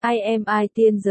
IMI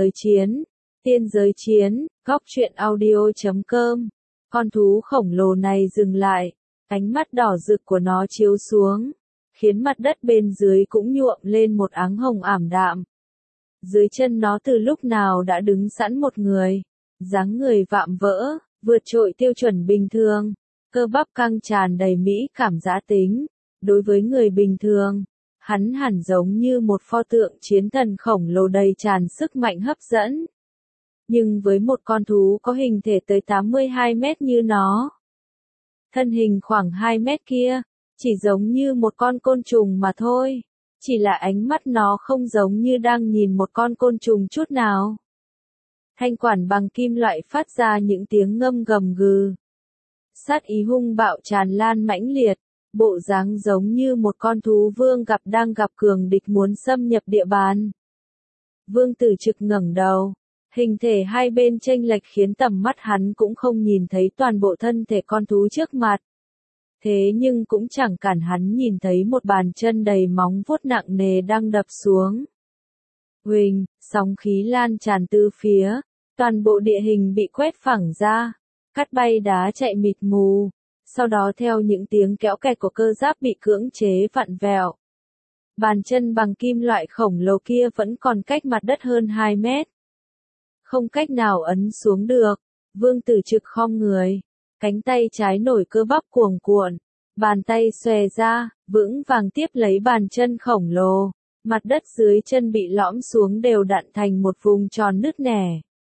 Tiên giới chiến, góc truyện audio.com. Con thú khổng lồ này dừng lại, ánh mắt đỏ rực của nó chiếu xuống, khiến mặt đất bên dưới cũng nhuộm lên một áng hồng ảm đạm. Dưới chân nó từ lúc nào đã đứng sẵn một người, dáng người vạm vỡ, vượt trội tiêu chuẩn bình thường, cơ bắp căng tràn đầy mỹ cảm giã tính. Đối với người bình thường, hắn hẳn giống như một pho tượng chiến thần khổng lồ đầy tràn sức mạnh hấp dẫn. Nhưng với một con thú có hình thể tới 82 mét như nó, thân hình khoảng 2 mét kia, chỉ giống như một con côn trùng mà thôi. Chỉ là ánh mắt nó không giống như đang nhìn một con côn trùng chút nào. Thanh quản bằng kim loại phát ra những tiếng ngâm gầm gừ. Sát ý hung bạo tràn lan mãnh liệt, bộ dáng giống như một con thú vương đang gặp cường địch muốn xâm nhập địa bàn. Vương Tử Trực ngẩng đầu, hình thể hai bên chênh lệch khiến tầm mắt hắn cũng không nhìn thấy toàn bộ thân thể con thú trước mặt. Thế nhưng cũng chẳng cản hắn nhìn thấy một bàn chân đầy móng vuốt nặng nề đang đập xuống. Huỳnh, sóng khí lan tràn từ phía, toàn bộ địa hình bị quét phẳng ra, cát bay đá chạy mịt mù, sau đó theo những tiếng kéo kẹt của cơ giáp bị cưỡng chế vặn vẹo. Bàn chân bằng kim loại khổng lồ kia vẫn còn cách mặt đất hơn 2 mét. Không cách nào ấn xuống được, Vương Tử Trực khom người, cánh tay trái nổi cơ bắp cuồn cuộn, bàn tay xòe ra, vững vàng tiếp lấy bàn chân khổng lồ, mặt đất dưới chân bị lõm xuống đều đặn thành một vùng tròn nứt nẻ.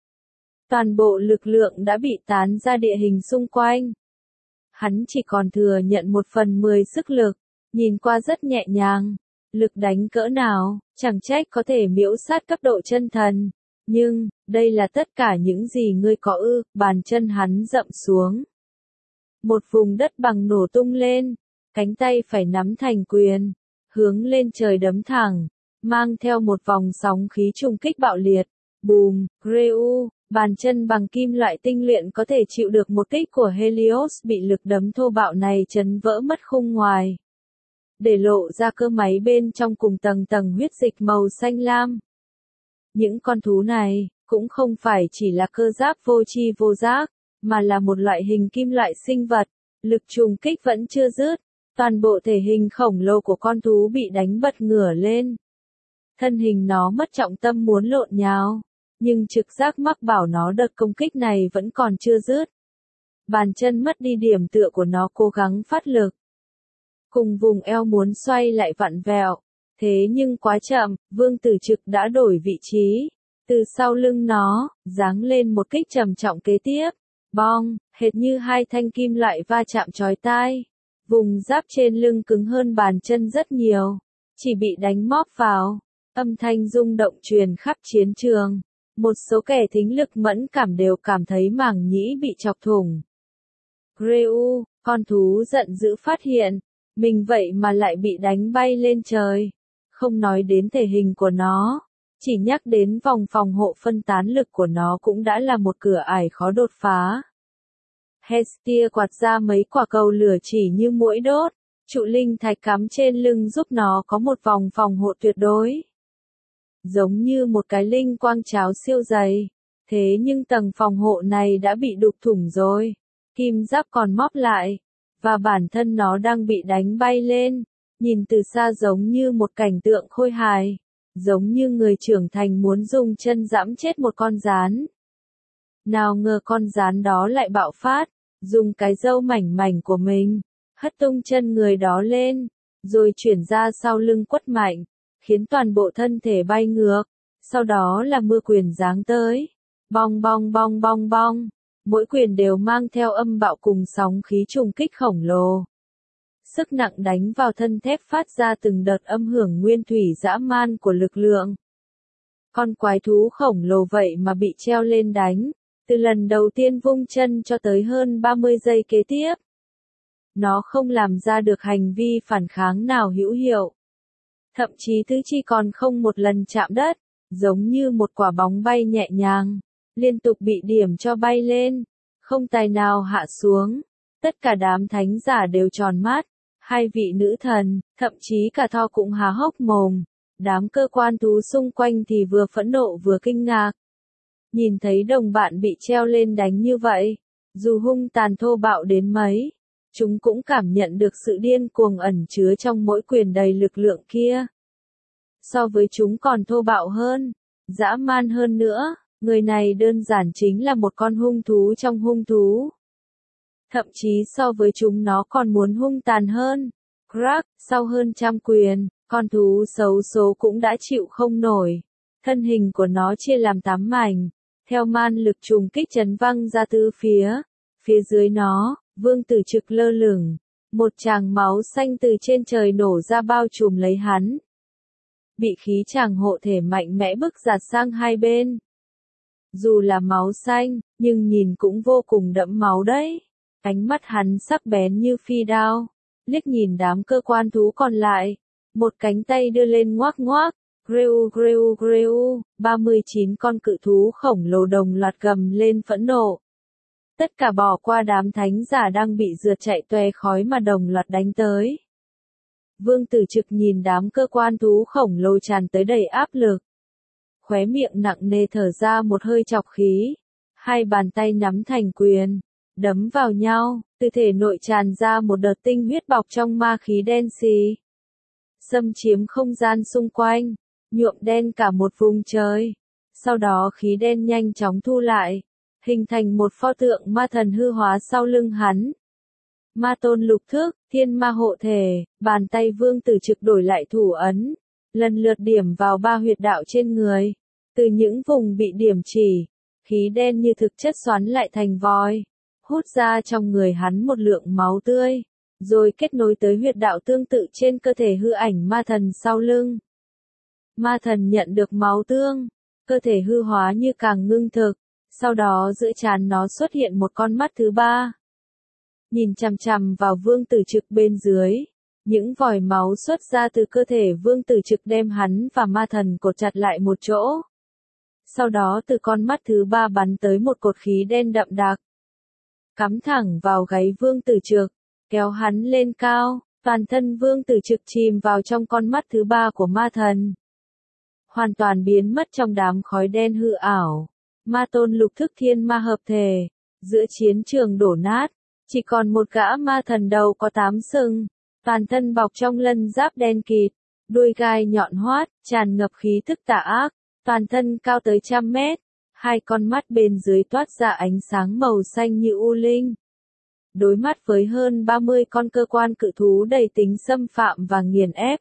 Toàn bộ lực lượng đã bị tán ra địa hình xung quanh. Hắn chỉ còn thừa nhận 1/10 sức lực, nhìn qua rất nhẹ nhàng, lực đánh cỡ nào, chẳng trách có thể miễu sát cấp độ chân thần. Nhưng, đây là tất cả những gì ngươi có ư? Bàn chân hắn dậm xuống. Một vùng đất bằng nổ tung lên, cánh tay phải nắm thành quyền, hướng lên trời đấm thẳng, mang theo một vòng sóng khí trùng kích bạo liệt. Bùm, Greu, bàn chân bằng kim loại tinh luyện có thể chịu được một kích của Helios bị lực đấm thô bạo này chấn vỡ mất khung ngoài, để lộ ra cơ máy bên trong cùng tầng tầng huyết dịch màu xanh lam. Những con thú này, cũng không phải chỉ là cơ giáp vô tri vô giác, mà là một loại hình kim loại sinh vật, lực trùng kích vẫn chưa dứt, toàn bộ thể hình khổng lồ của con thú bị đánh bật ngửa lên. Thân hình nó mất trọng tâm muốn lộn nhào, nhưng trực giác mách bảo nó đợt công kích này vẫn còn chưa dứt. Bàn chân mất đi điểm tựa của nó cố gắng phát lực. Cùng vùng eo muốn xoay lại vặn vẹo. Thế nhưng quá chậm, Vương Tử Trực đã đổi vị trí. Từ sau lưng nó, giáng lên một kích trầm trọng kế tiếp. Bong, hệt như hai thanh kim loại va chạm chói tai. Vùng giáp trên lưng cứng hơn bàn chân rất nhiều. Chỉ bị đánh móp vào. Âm thanh rung động truyền khắp chiến trường. Một số kẻ thính lực mẫn cảm đều cảm thấy màng nhĩ bị chọc thủng. Greu, con thú giận dữ phát hiện. Mình vậy mà lại bị đánh bay lên trời. Không nói đến thể hình của nó, chỉ nhắc đến vòng phòng hộ phân tán lực của nó cũng đã là một cửa ải khó đột phá. Hestia quạt ra mấy quả cầu lửa chỉ như muỗi đốt, trụ linh thạch cắm trên lưng giúp nó có một vòng phòng hộ tuyệt đối. Giống như một cái linh quang cháo siêu dày, thế nhưng tầng phòng hộ này đã bị đục thủng rồi, kim giáp còn móp lại, và bản thân nó đang bị đánh bay lên. Nhìn từ xa giống như một cảnh tượng khôi hài, giống như người trưởng thành muốn dùng chân giẫm chết một con gián. Nào ngờ con gián đó lại bạo phát, dùng cái râu mảnh mảnh của mình, hất tung chân người đó lên, rồi chuyển ra sau lưng quất mạnh, khiến toàn bộ thân thể bay ngược, sau đó là mưa quyền giáng tới. Bong bong bong bong bong, mỗi quyền đều mang theo âm bạo cùng sóng khí trùng kích khổng lồ. Sức nặng đánh vào thân thép phát ra từng đợt âm hưởng nguyên thủy dã man của lực lượng. Con quái thú khổng lồ vậy mà bị treo lên đánh, từ lần đầu tiên vung chân cho tới hơn 30 giây kế tiếp. Nó không làm ra được hành vi phản kháng nào hữu hiệu. Thậm chí tứ chi còn không một lần chạm đất, giống như một quả bóng bay nhẹ nhàng, liên tục bị điểm cho bay lên, không tài nào hạ xuống. Tất cả đám thánh giả đều tròn mắt. Hai vị nữ thần, thậm chí cả Thor cũng há hốc mồm, Đám cơ quan thú xung quanh thì vừa phẫn nộ vừa kinh ngạc. Nhìn thấy đồng bạn bị treo lên đánh như vậy, dù hung tàn thô bạo đến mấy, chúng cũng cảm nhận được sự điên cuồng ẩn chứa trong mỗi quyền đầy lực lượng kia. So với chúng còn thô bạo hơn, dã man hơn nữa, người này đơn giản chính là một con hung thú trong hung thú. Thậm chí so với chúng nó còn muốn hung tàn hơn. Crack, sau hơn 100 quyền, con thú xấu số cũng đã chịu không nổi. Thân hình của nó chia làm 8 mảnh, theo man lực trùng kích chấn văng ra tứ phía. Phía dưới nó, Vương Tử Trực lơ lửng, một tràng máu xanh từ trên trời nổ ra bao trùm lấy hắn. Bị khí tràng hộ thể mạnh mẽ bức giạt sang hai bên. Dù là máu xanh, nhưng nhìn cũng vô cùng đẫm máu đấy. Ánh mắt hắn sắc bén như phi đao, liếc nhìn đám cơ quan thú còn lại, một cánh tay đưa lên ngoác ngoác, greu greu greu, 39 con cự thú khổng lồ đồng loạt gầm lên phẫn nộ. Tất cả bỏ qua đám thánh giả đang bị rượt chạy toe khói mà đồng loạt đánh tới. Vương Tử Trực nhìn đám cơ quan thú khổng lồ tràn tới đầy áp lực. Khóe miệng nặng nề thở ra một hơi trọc khí, hai bàn tay nắm thành quyền, đấm vào nhau, từ thể nội tràn ra một đợt tinh huyết bọc trong ma khí đen xì. Xâm chiếm không gian xung quanh, nhuộm đen cả một vùng trời. Sau đó khí đen nhanh chóng thu lại, hình thành một pho tượng ma thần hư hóa sau lưng hắn. Ma tôn lục thức, thiên ma hộ thể, bàn tay Vương Tử Trực đổi lại thủ ấn, lần lượt điểm vào 3 huyệt đạo trên người. Từ những vùng bị điểm chỉ, khí đen như thực chất xoắn lại thành vòi, hút ra trong người hắn một lượng máu tươi, rồi kết nối tới huyệt đạo tương tự trên cơ thể hư ảnh ma thần sau lưng. Ma thần nhận được máu tương, cơ thể hư hóa như càng ngưng thực, sau đó giữa trán nó xuất hiện một con mắt thứ ba. Nhìn chằm chằm vào Vương Tử Trực bên dưới, những vòi máu xuất ra từ cơ thể Vương Tử Trực đem hắn và ma thần cột chặt lại một chỗ. Sau đó từ con mắt thứ ba bắn tới một cột khí đen đậm đặc, cắm thẳng vào gáy Vương Tử Trực, kéo hắn lên cao, toàn thân Vương Tử Trực chìm vào trong con mắt thứ ba của ma thần. Hoàn toàn biến mất trong đám khói đen hư ảo, ma tôn lục thức thiên ma hợp thể, giữa chiến trường đổ nát, chỉ còn một gã ma thần đầu có 8 sừng, toàn thân bọc trong lân giáp đen kịt, đuôi gai nhọn hoắt, tràn ngập khí thức tà ác, toàn thân cao tới 100 mét, hai con mắt bên dưới toát ra ánh sáng màu xanh như u linh. Đối mắt với hơn 30 con cơ quan cự thú đầy tính xâm phạm và nghiền ép.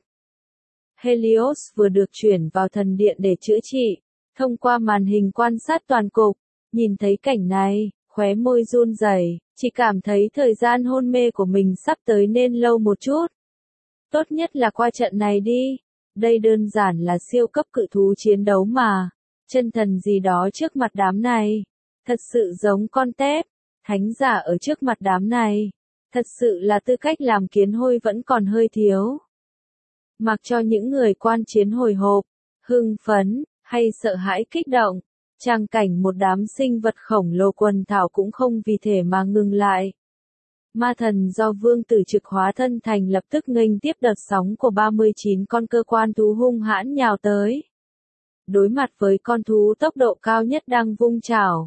Helios vừa được chuyển vào thần điện để chữa trị, thông qua màn hình quan sát toàn cục, nhìn thấy cảnh này, khóe môi run rẩy, chỉ cảm thấy thời gian hôn mê của mình sắp tới nên lâu một chút. Tốt nhất là qua trận này đi, đây đơn giản là siêu cấp cự thú chiến đấu mà, chân thần gì đó trước mặt đám này, thật sự giống con tép, thánh giả ở trước mặt đám này, thật sự là tư cách làm kiến hôi vẫn còn hơi thiếu. Mặc cho những người quan chiến hồi hộp, hưng phấn, hay sợ hãi kích động, tràng cảnh một đám sinh vật khổng lồ quần thảo cũng không vì thế mà ngừng lại. Ma thần do Vương Tử Trực hóa thân thành lập tức nghênh tiếp đợt sóng của 39 con cơ quan thú hung hãn nhào tới. Đối mặt với con thú tốc độ cao nhất đang vung chảo,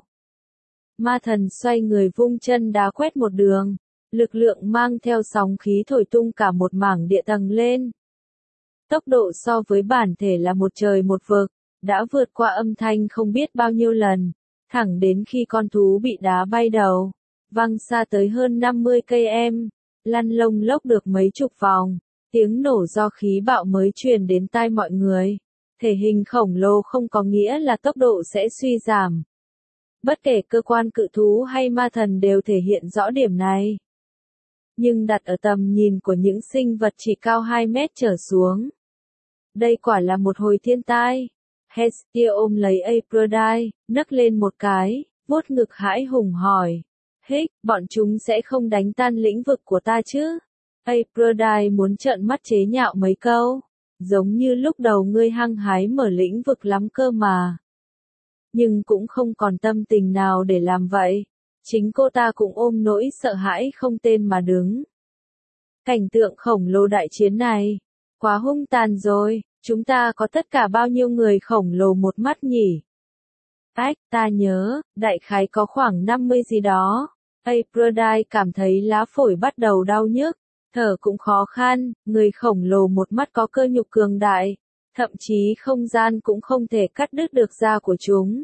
ma thần xoay người vung chân đá quét một đường, lực lượng mang theo sóng khí thổi tung cả một mảng địa tầng lên. Tốc độ so với bản thể là một trời một vực, đã vượt qua âm thanh không biết bao nhiêu lần, thẳng đến khi con thú bị đá bay đầu, văng xa tới hơn 50 cây em, lăn lông lốc được mấy chục vòng, tiếng nổ do khí bạo mới truyền đến tai mọi người. Thể hình khổng lồ không có nghĩa là tốc độ sẽ suy giảm. Bất kể cơ quan cự thú hay ma thần đều thể hiện rõ điểm này. Nhưng đặt ở tầm nhìn của những sinh vật chỉ cao 2 mét trở xuống, đây quả là một hồi thiên tai. Hestia ôm lấy Aphrodite, nấc lên một cái, vuốt ngực hãi hùng hỏi. Hích, bọn chúng sẽ không đánh tan lĩnh vực của ta chứ? Aphrodite muốn trợn mắt chế nhạo mấy câu. Giống như lúc đầu ngươi hăng hái mở lĩnh vực lắm cơ mà. Nhưng cũng không còn tâm tình nào để làm vậy. Chính cô ta cũng ôm nỗi sợ hãi không tên mà đứng. Cảnh tượng khổng lồ đại chiến này, quá hung tàn rồi, Chúng ta có tất cả bao nhiêu người khổng lồ một mắt nhỉ? Ách, ta nhớ, đại khái có khoảng 50 gì đó. Aphrodite cảm thấy lá phổi bắt đầu đau nhức, thở cũng khó khăn, người khổng lồ một mắt có cơ nhục cường đại, thậm chí không gian cũng không thể cắt đứt được da của chúng.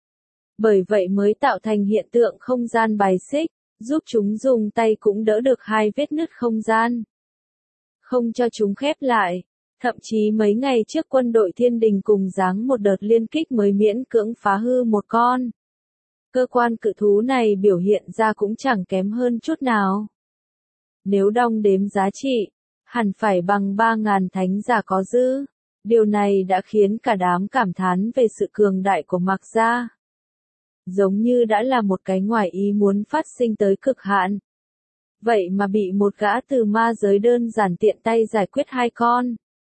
Bởi vậy mới tạo thành hiện tượng không gian bài xích, giúp chúng dùng tay cũng đỡ được hai vết nứt không gian. Không cho chúng khép lại. Thậm chí mấy ngày trước quân đội thiên đình cùng giáng một đợt liên kích mới miễn cưỡng phá hư một con. Cơ quan cự thú này biểu hiện ra cũng chẳng kém hơn chút nào. Nếu đong đếm giá trị, hẳn phải bằng 3.000 thánh giả có dư. Điều này đã khiến cả đám cảm thán về sự cường đại của Mạc Gia. Giống như đã là một cái ngoài ý muốn phát sinh tới cực hạn. Vậy mà bị một gã từ ma giới đơn giản tiện tay giải quyết hai con.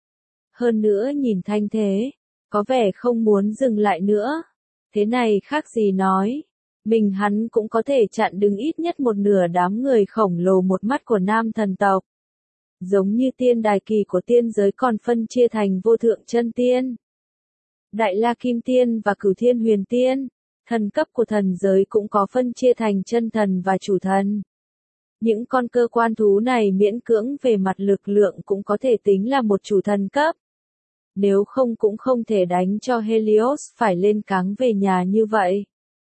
Hơn nữa nhìn thanh thế, có vẻ không muốn dừng lại nữa. Thế này khác gì nói, mình hắn cũng có thể chặn đứng ít nhất một nửa đám người khổng lồ một mắt của nam thần tộc. Giống như tiên đài kỳ của tiên giới còn phân chia thành vô thượng chân tiên, đại la kim tiên và cửu thiên huyền tiên, thần cấp của thần giới cũng có phân chia thành chân thần và chủ thần. Những con cơ quan thú này miễn cưỡng về mặt lực lượng cũng có thể tính là một chủ thần cấp. Nếu không cũng không thể đánh cho Helios phải lên cáng về nhà như vậy.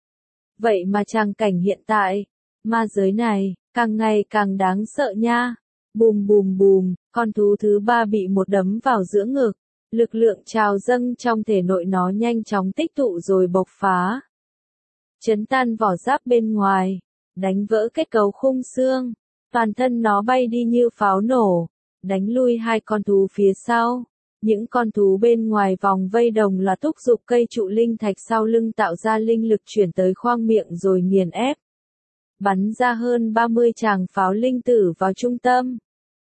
Vậy mà tràng cảnh hiện tại, ma giới này, càng ngày càng đáng sợ nha. Bùm bùm bùm, con thú thứ ba bị một đấm vào giữa ngực. Lực lượng trào dâng trong thể nội nó nhanh chóng tích tụ rồi bộc phá. Chấn tan vỏ giáp bên ngoài, đánh vỡ kết cấu khung xương. Toàn thân nó bay đi như pháo nổ, đánh lui hai con thú phía sau. Những con thú bên ngoài vòng vây đồng là thúc giục cây trụ linh thạch sau lưng tạo ra linh lực chuyển tới khoang miệng rồi nghiền ép. Bắn ra hơn 30 tràng pháo linh tử vào trung tâm.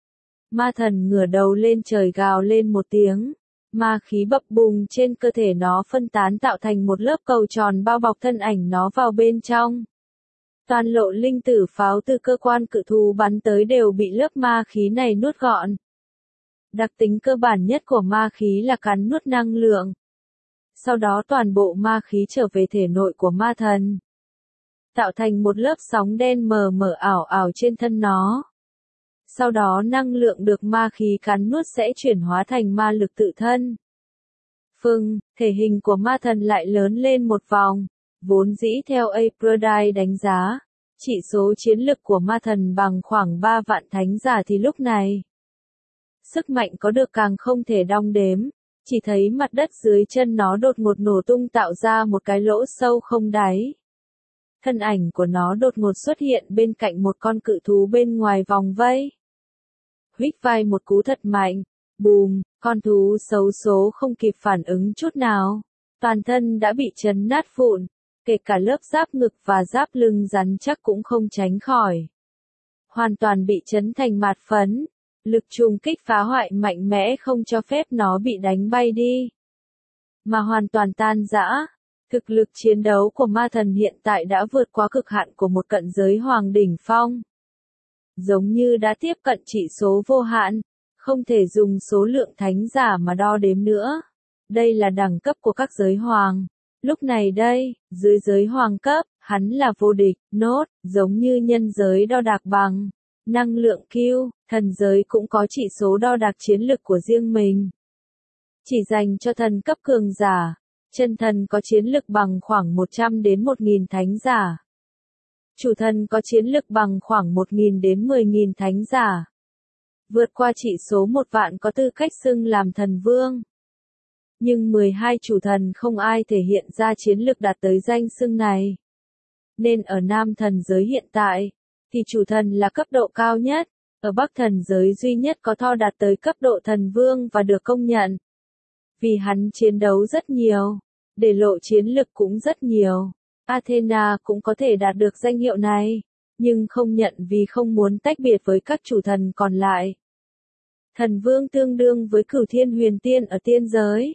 Ma thần ngửa đầu lên trời gào lên một tiếng. Ma khí bập bùng trên cơ thể nó phân tán tạo thành một lớp cầu tròn bao bọc thân ảnh nó vào bên trong. Toàn lộ linh tử pháo từ cơ quan cự thú bắn tới đều bị lớp ma khí này nuốt gọn. Đặc tính cơ bản nhất của ma khí là cắn nuốt năng lượng. Sau đó toàn bộ ma khí trở về thể nội của ma thần, tạo thành một lớp sóng đen mờ mờ ảo ảo trên thân nó. Sau đó năng lượng được ma khí cắn nuốt sẽ chuyển hóa thành ma lực tự thân. Thể hình của ma thần lại lớn lên một vòng. Vốn dĩ theo Aphrodite đánh giá, chỉ số chiến lực của ma thần bằng khoảng 3 vạn thánh giả thì lúc này, sức mạnh có được càng không thể đong đếm, chỉ thấy mặt đất dưới chân nó đột ngột nổ tung tạo ra một cái lỗ sâu không đáy. Thân ảnh của nó đột ngột xuất hiện bên cạnh một con cự thú bên ngoài vòng vây. Huých vai một cú thật mạnh, bùm, con thú xấu số không kịp phản ứng chút nào, toàn thân đã bị chấn nát vụn, kể cả lớp giáp ngực và giáp lưng rắn chắc cũng không tránh khỏi. Hoàn toàn bị chấn thành mạt phấn. Lực trùng kích phá hoại mạnh mẽ không cho phép nó bị đánh bay đi, mà hoàn toàn tan rã. Thực lực chiến đấu của ma thần hiện tại đã vượt qua cực hạn của một cận giới hoàng đỉnh phong. Giống như đã tiếp cận chỉ số vô hạn, không thể dùng số lượng thánh giả mà đo đếm nữa. Đây là đẳng cấp của các giới hoàng. Lúc này đây, dưới giới hoàng cấp, hắn là vô địch, nốt, giống như nhân giới đo đạc bằng năng lượng Q, thần giới cũng có chỉ số đo đạc chiến lực của riêng mình. Chỉ dành cho thần cấp cường giả, chân thần có chiến lực bằng khoảng 100 đến 1.000 thánh giả. Chủ thần có chiến lực bằng khoảng 1.000 đến 10.000 thánh giả. Vượt qua chỉ số 1 vạn có tư cách xưng làm thần vương. Nhưng 12 chủ thần không ai thể hiện ra chiến lực đạt tới danh xưng này. Nên ở nam thần giới hiện tại, thì chủ thần là cấp độ cao nhất, ở bắc thần giới duy nhất có Thor đạt tới cấp độ thần vương và được công nhận. Vì hắn chiến đấu rất nhiều, để lộ chiến lực cũng rất nhiều. Athena cũng có thể đạt được danh hiệu này, nhưng không nhận vì không muốn tách biệt với các chủ thần còn lại. Thần vương tương đương với cửu thiên huyền tiên ở tiên giới.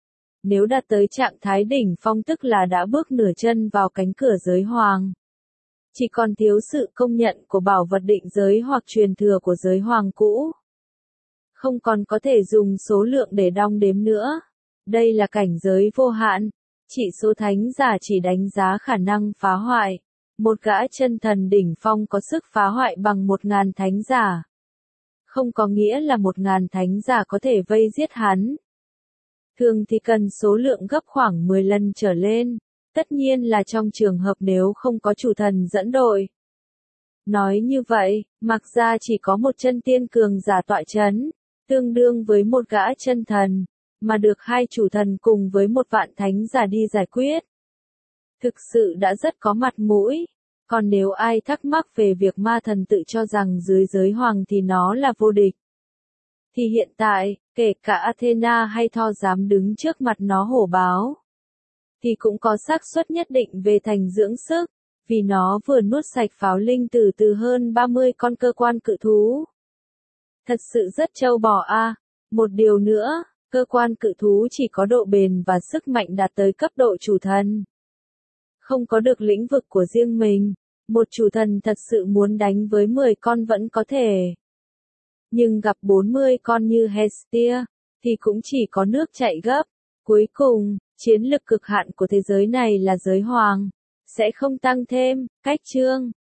Nếu đạt tới trạng thái đỉnh phong tức là đã bước nửa chân vào cánh cửa giới hoàng. Chỉ còn thiếu sự công nhận của bảo vật định giới hoặc truyền thừa của giới hoàng cũ. không còn có thể dùng số lượng để đong đếm nữa. Đây là cảnh giới vô hạn. Chỉ số thánh giả chỉ đánh giá khả năng phá hoại. Một gã chân thần đỉnh phong có sức phá hoại bằng 1000 thánh giả. Không có nghĩa là 1000 thánh giả có thể vây giết hắn. Thường thì cần số lượng gấp khoảng 10 lần trở lên. Tất nhiên là trong trường hợp nếu không có chủ thần dẫn đội. Nói như vậy, mặc ra chỉ có một chân tiên cường giả tọa chấn, tương đương với một gã chân thần, mà được 2 chủ thần cùng với 1 vạn thánh giả đi giải quyết. Thực sự đã rất có mặt mũi. Còn nếu ai thắc mắc về việc ma thần tự cho rằng dưới giới hoàng thì nó là vô địch, thì hiện tại, kể cả Athena hay Thor dám đứng trước mặt nó hổ báo, thì cũng có xác suất nhất định về thành dưỡng sức, vì nó vừa nuốt sạch pháo linh tử từ hơn 30 con cơ quan cự thú. Thật sự rất trâu bò a. Một điều nữa, cơ quan cự thú chỉ có độ bền và sức mạnh đạt tới cấp độ chủ thần. Không có được lĩnh vực của riêng mình, một chủ thần thật sự muốn đánh với 10 con vẫn có thể. Nhưng gặp 40 con như Hestia, thì cũng chỉ có nước chảy gấp. Cuối cùng, chiến lực cực hạn của thế giới này là giới hoàng. Sẽ không tăng thêm. Cách chương